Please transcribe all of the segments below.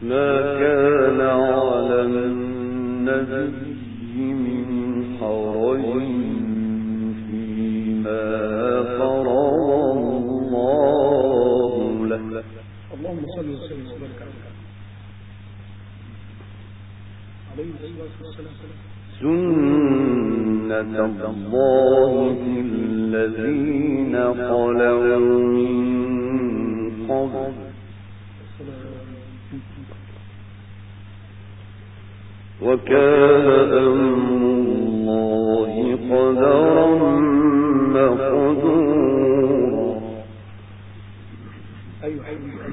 ما كان على النبي من حرج فيما فرض الله له. اللهم صل وسلم وبارك عليه الصلاة والسلام. سنة الله في الذين خلوا من قبل وكان أمر الله قدرا مقدورا. أيوة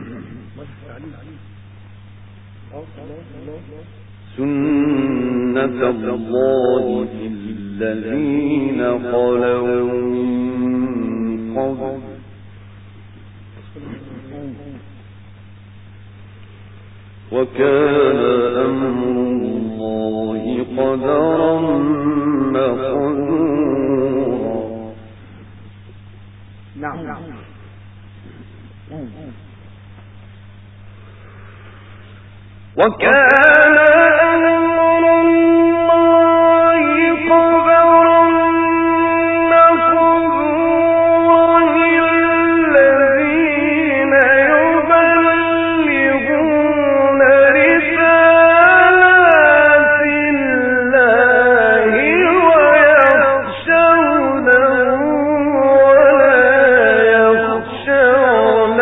سنة الله في الذين خلوا من قبل وكان أمر الله قدرا مقدورا. نعم. وكان أمر الله قدرا مقدورا. الذين يبلغون رسالات الله ويخشونه ولا يخشون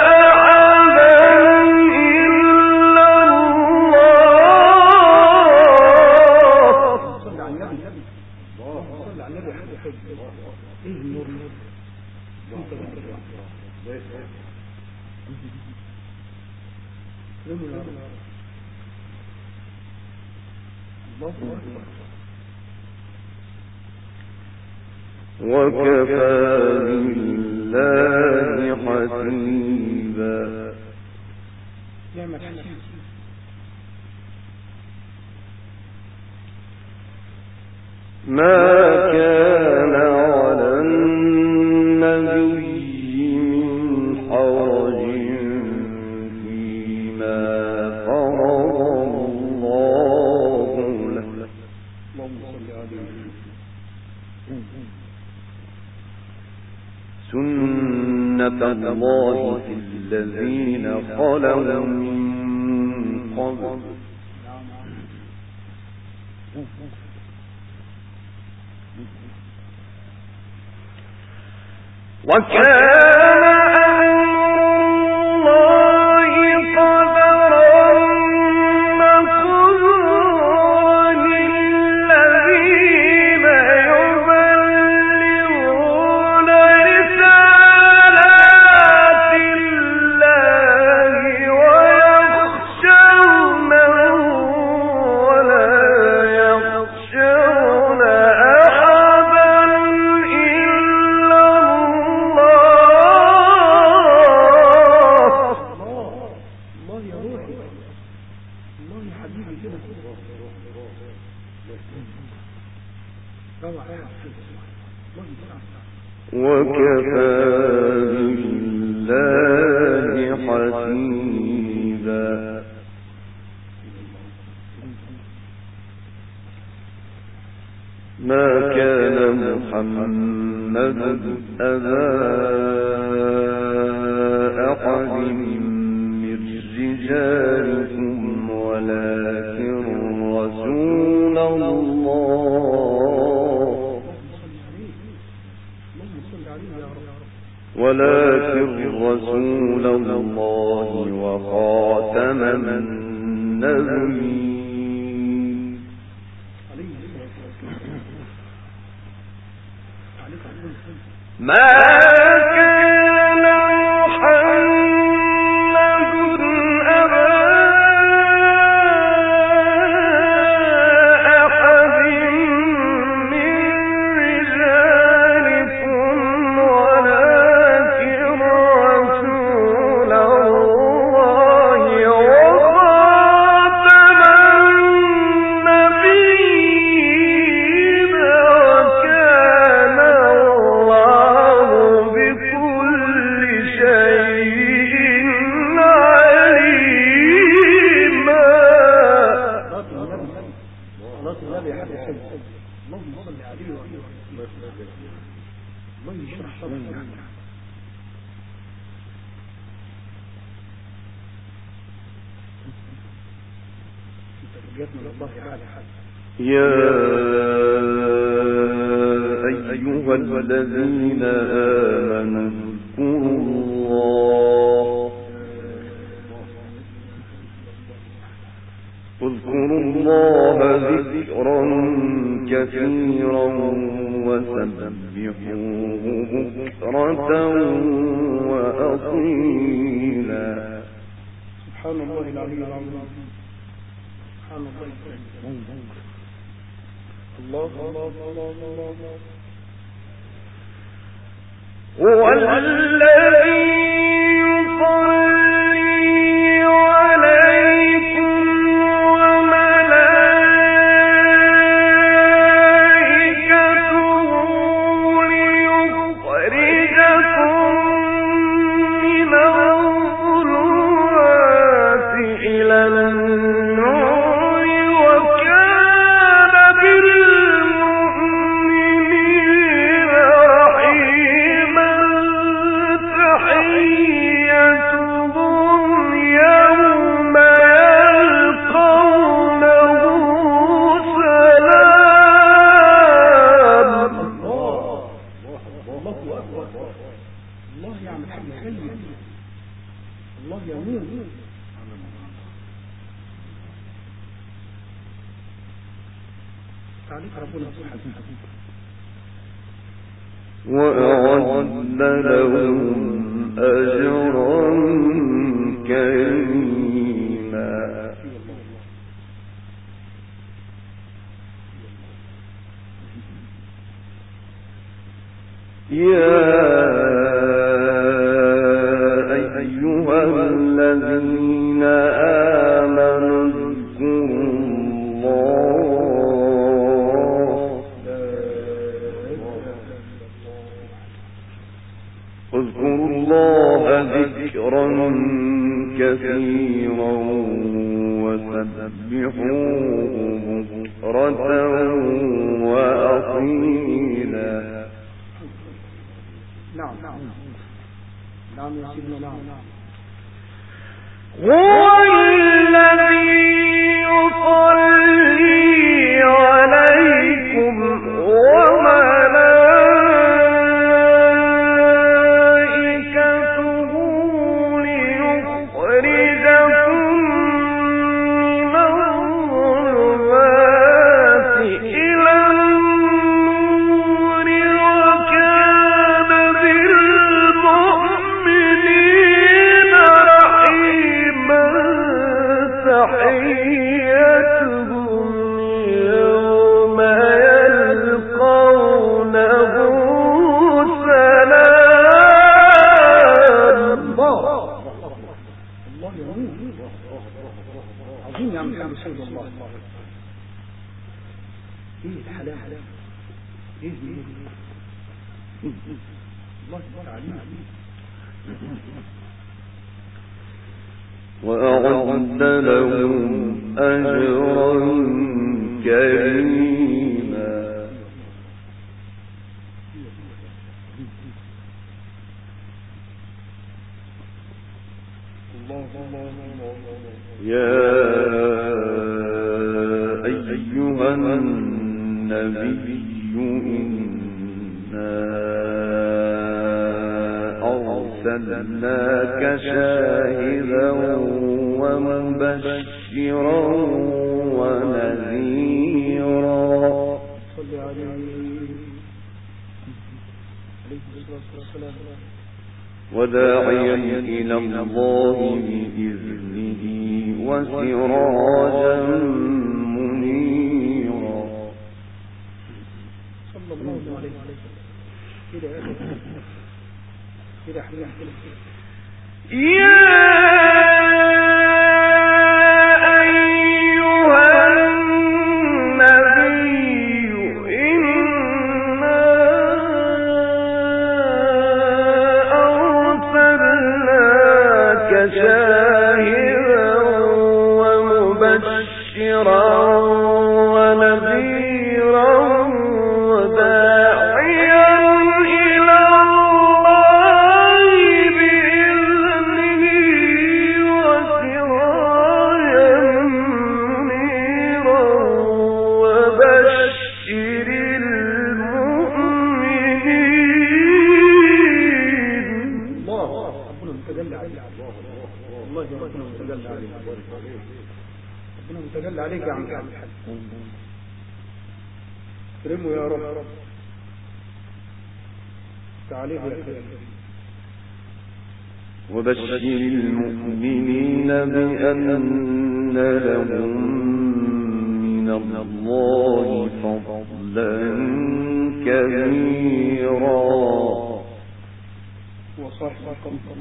وكفى بالله حسيبا. ما كان على النبي من حرج فيما فرض الله له. سنة الله في الذين خلوا من قبل وكان أمر الله قدرا مقدورا. الذين يبلغون رسالات الله ويخشونه ولا يخشون وكفى بالله حسيبا. ما كان محمد أبا أحد من رجالكم ولكن رسول الله وخاتم النبيين. ما كان محمد أبا أحد من رجالكم ولكن رسول الله وخاتم النبيين وكان الله يا أيها الذين آمنوا اذكروا الله ذكرا كثيرا وسبحوه بكرة وأصيلا. سبحان الله العلي العظيم. سبحان الله. الله الله الله الله. هو الذي يصلي عليكم وملائكته ليخرجكم من الظلمات إلى النور وكان بالمؤمنين رحيما. تحيتهم يوم يلقونه سلام. الله أكبر. الله يعمل حاجة خير. الله يمين. تعليق ربنا سبحانه وأعد لهم أجرا كريما. يا أيها الذين آمنوا اذكروا الله ذكرا كثيرا وسبحوه بكرة وأصيلا. نعم نعم يا سيدنا. نعم هو الذي يصلي عليكم وملائكته ليخرجكم من الظلمات إلى النور وكان بالمؤمنين رحيما. تحيتهم يوم يلقونه سلام. الله يمين. عظيم يا محمد سيد الله. ايه الحلال؟ ايه الله تعالى. وأعد لهم أجرا كريما. يا أيها النبي إنا أرسلناك شاهدا ومبشرا ونذيرا. صلي عليه الصلاة والسلام. وداعيا إلى الله بإذنه وسراجا منيرا. صلى الله عليه وسلم. كده حبيبي. يا أيها النبي إنا أرسلناك شاهدا ومبشرا ونذيرا وداعيا إلى الله بإذنه وسراجا منيرا. ربنا متجلى عليك يا عم الحاج. كرمه يا رب. تعاليه يا كريم. وبشر المؤمنين بأن لهم من الله فضلا كبيرا. وصاحب القمر.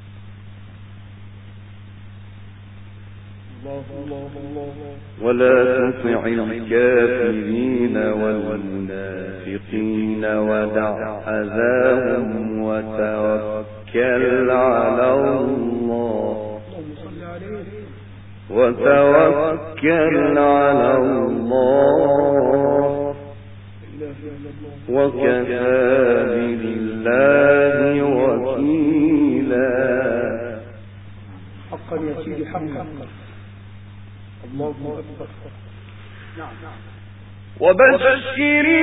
ولا تطع الكافرين والمنافقين ودع أذاهم وتوكل على الله وكفى بالله وكيلا. حقا يا سيدي حقا. الله أكبر. نعم. وبشر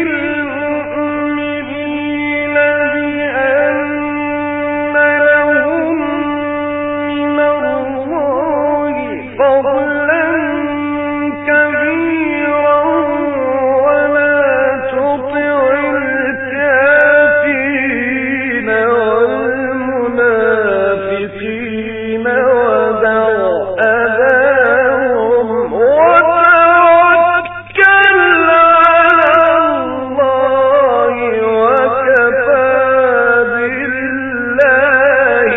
المؤمنين بأن لهم من الله فضلا كبيرا ولا تطع الكافرين والمنافقين ودع أذاهم وتوكل على الله وكفى بالله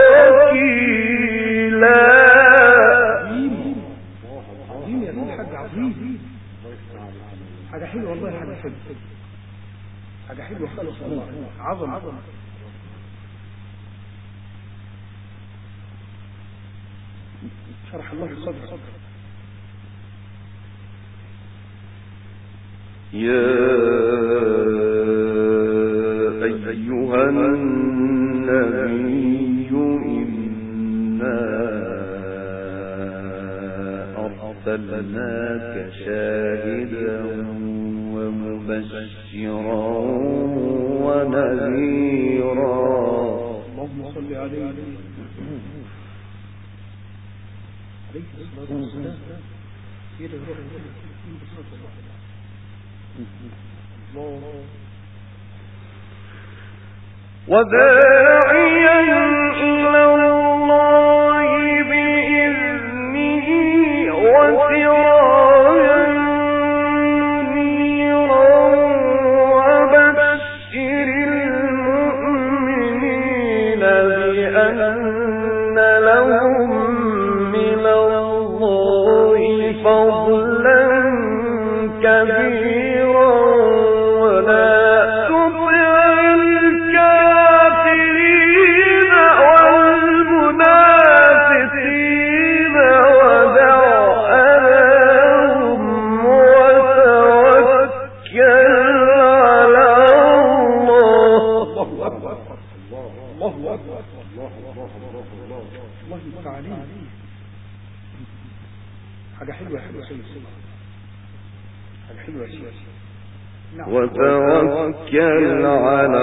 وكيلا. عظيم يا ابن الحاج، عظيم. حاجة حلوة والله، حاجة حلوة، حاجة حلوة خالص والله. عظم. شرح الله الصدر. يا أيها النبي إنا أرسلناك شاهدا ومبشرا ونذيرا. اللهم صل عليه الصلاة والسلام. وداعيا إلى الله بإذنه وسراجا منيرا وبشر المؤمنين بأن لهم من الله فضلا كبيرا ولا تطع الكافرين والمنافقين ودع أذاهم وتوكل على الله. الله أكبر. الله تعالى. حاجة حلوة حلوة سيدي. حاجة حلوة سيدي. وتوكل على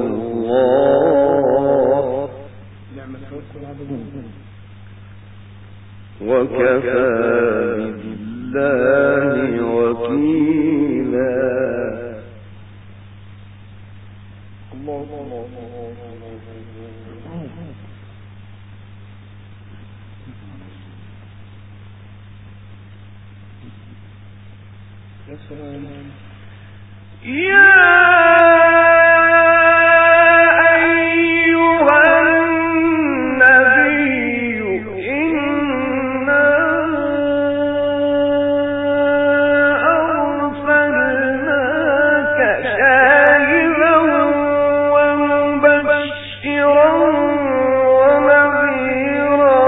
الله نعم التوكل على الله وكفى بالله وكيلا. الله يا سلام. يا أيها النبي إنا أرسلناك شاهدا ومبشرا ونذيرا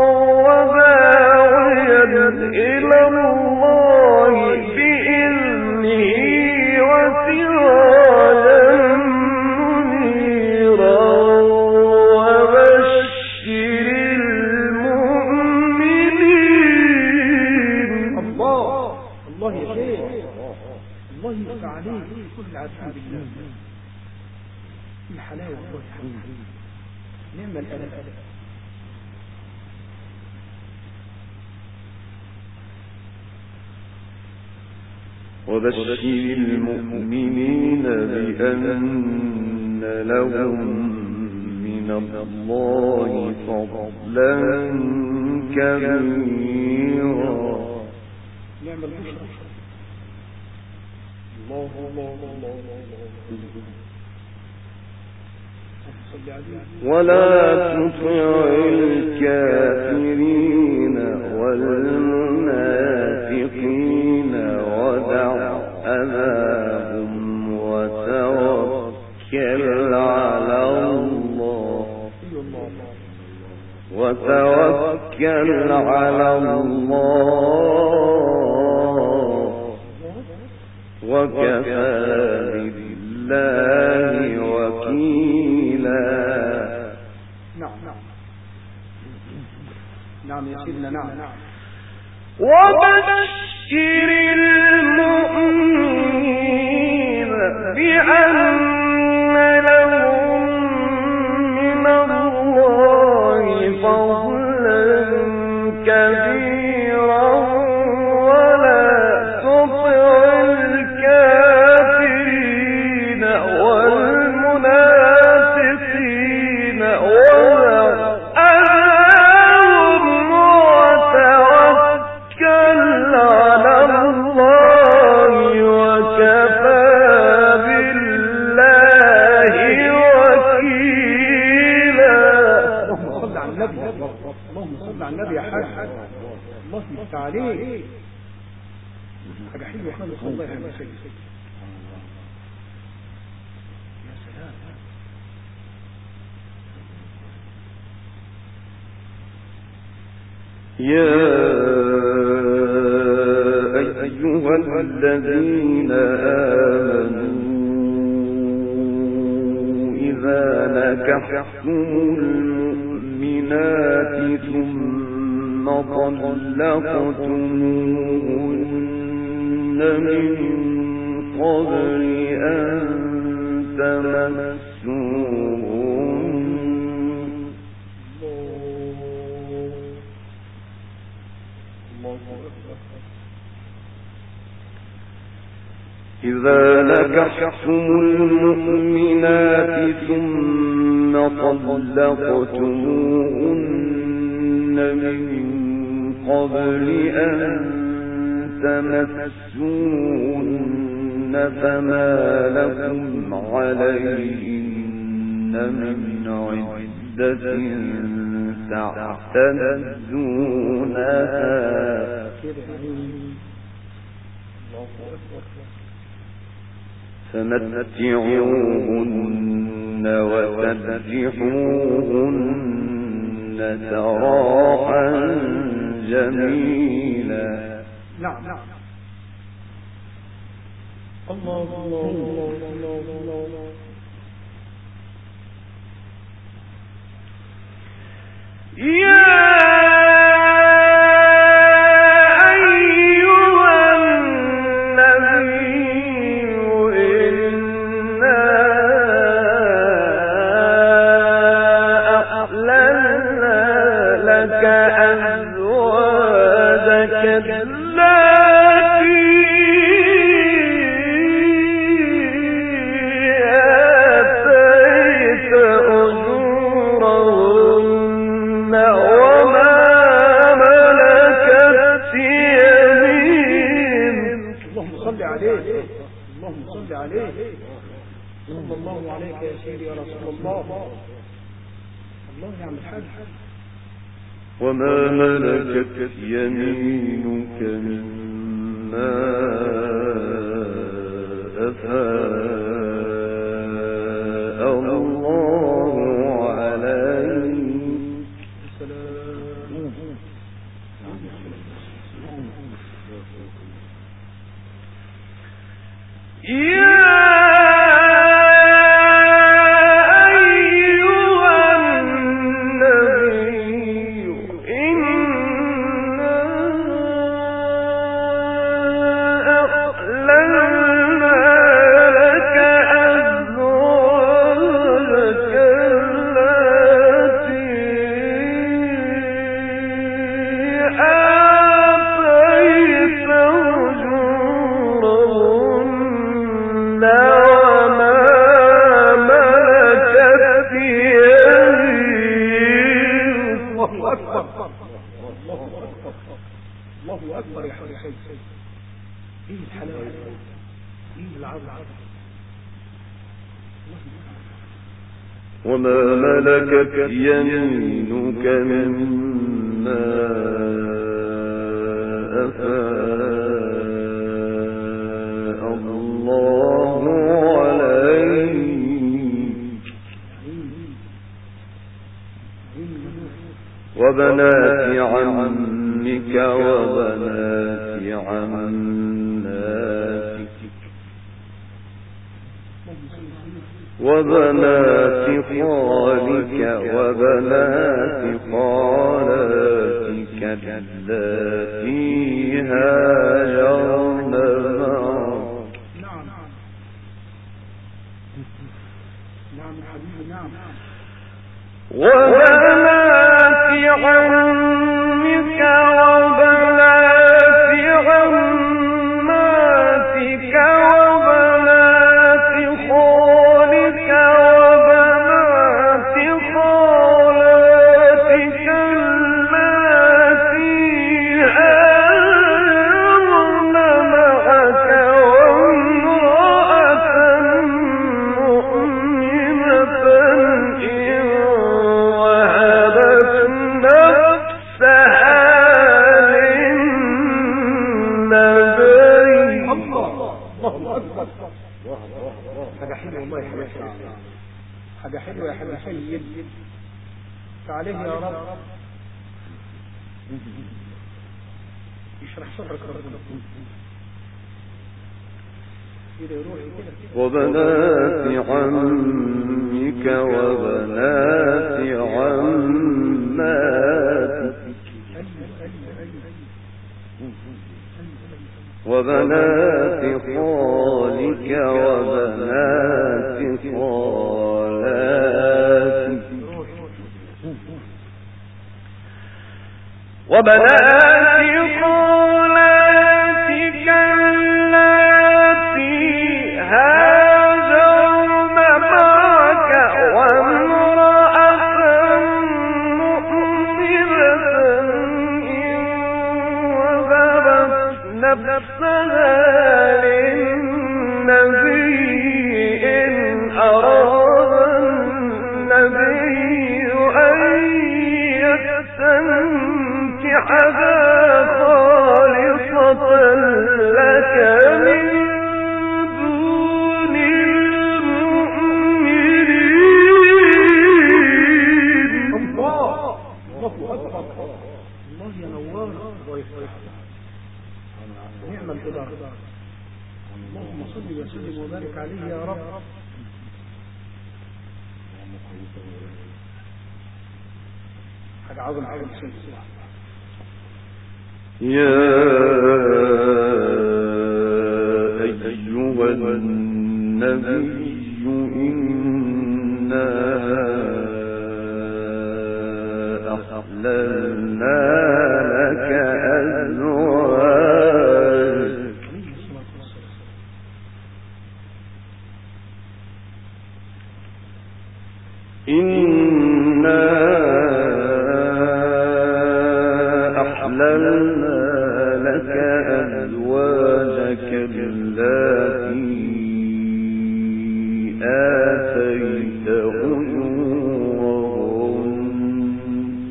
وداعيا إلى الله بإذنه وسراجا منيرا وبشر المؤمنين. الله يا شيخ، الله يفتح عليك كل عافية بالله. الحلاوة والله نعم الأدب. وبشر المؤمنين بأن لهم من الله فضلا كبيرا. نعم البشرى. الله الله الله الله. ولا تطع الكافرين والمنافقين ودع أذاهم وتوكل على الله وكفى بالله وكيلا. نعم يا سيدنا. نعم. وبشر المؤمنين بأن لهم من الله فضلا كبيرا ولا تطع الكافرين والمنافقين اللهم صل على النبي يا حاج. الله يفتح عليك. حاجة حلوة خالص والله يا سيدي. يا سلام. يا أيها الذين آمنوا إذا نكحتم المؤمنات ثم طلقتموهن من قبل أن تمسوهن إذا نكحتم المؤمنات ثم طلقتموهن من قبل أن تمسوهن فما لكم عليهن من عدة تعتدونها فمتعوهن وسرحوهن سراحا جميلا. نعم. الله الله الله الله. صلى الله عليك يا سيدي يا رسول الله. الله يعمل الحاج. وما ملكت يمينك مما أفاء الله عليك. أكبر يا حبيبي. إيه الحلاوة؟ إيه العظمة؟ وما ملكت يمينك مما أفاء الله عليك وبنات عمك وبنات عماتك وبنات خالك وبنات خالاتك اللاتي هاجرن معك. نعم حبيبي نعم. وبنات عمك وبنات عماتك وبنات خالك وبنات خالاتك اللاتي هاجرن معك وامرأة مؤمنة إن وهبت نفسها للنبي. الله أكبر. حاجة حلوة والله يا حبيبي. حاجة حلوة يا حبيبي سيد. فعليه يا رب يشرح صدرك ربنا كده يروح كده. وبنات عمك وبنات عماتك وبنات خالك وبنات خالاتك وبنات خالاتك اللاتي هاجرن معك وامرأة مؤمنة إن وهبت نفسها للنبي إن أراد النبي أن يستنكحها خالصة لك من دون المؤمنين. الله أكبر. الله ينور ويفرح. نعم الإدارة. اللهم صل وسلم وبارك عليه يا رب. حاجة عظمة حاجة سنة. يا أيها النبي إنا أحللنا لك أزواجك إنا أحللنا لك أزواجك التي آتيت أجورهن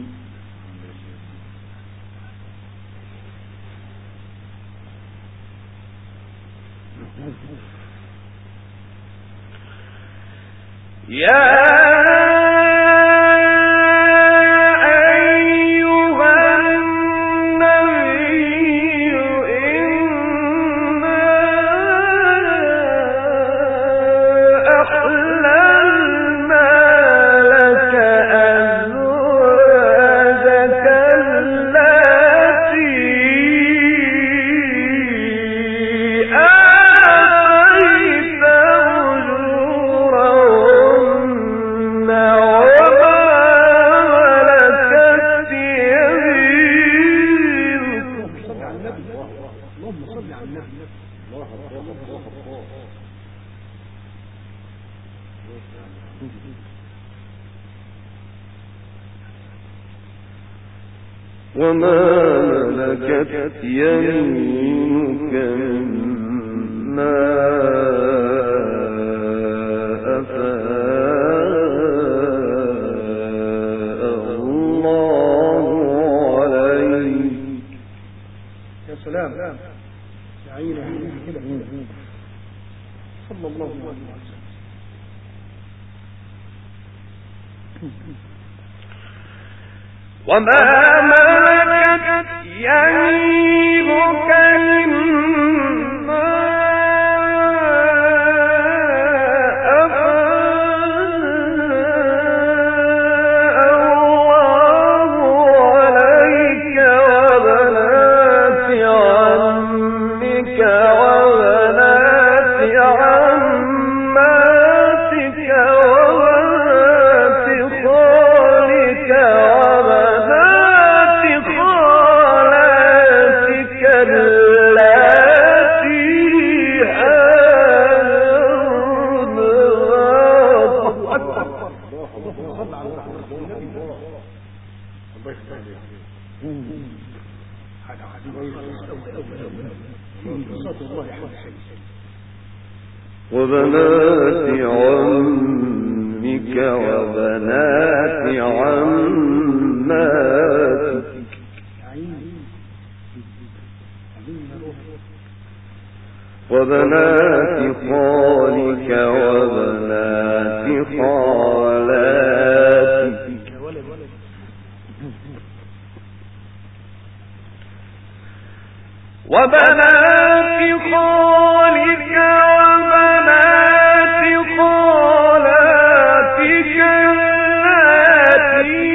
يا وما ملكت يمينك مما أفاء الله عليك. يا سلام يا عيني كده صلى الله عليه وسلم. وما ملكت يمينك مما وبنات عمك وبنات عماتك وبنات خالك وبنات خالاتك وبنات خالك وبنات خالاتك اللاتي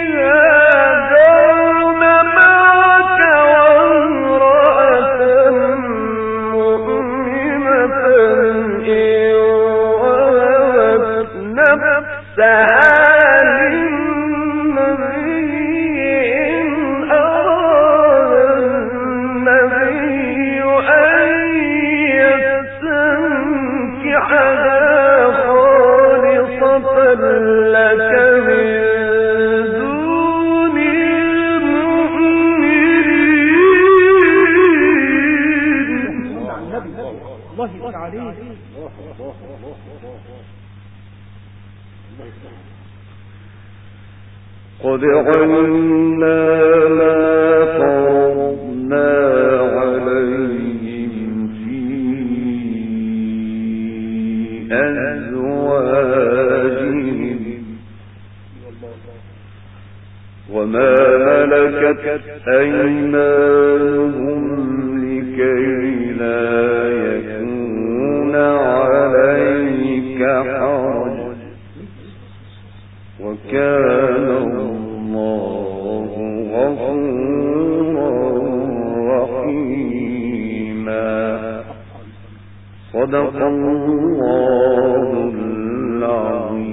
هاجرن معك وامرأة مؤمنة إن وهبت نفسها قد علمنا ما فرضنا عليهم في أزواجهم وما ملكت أيمانهم لكي لا يكون عليك حرج وكان الله غفورا رحيما. صدق الله العظيم.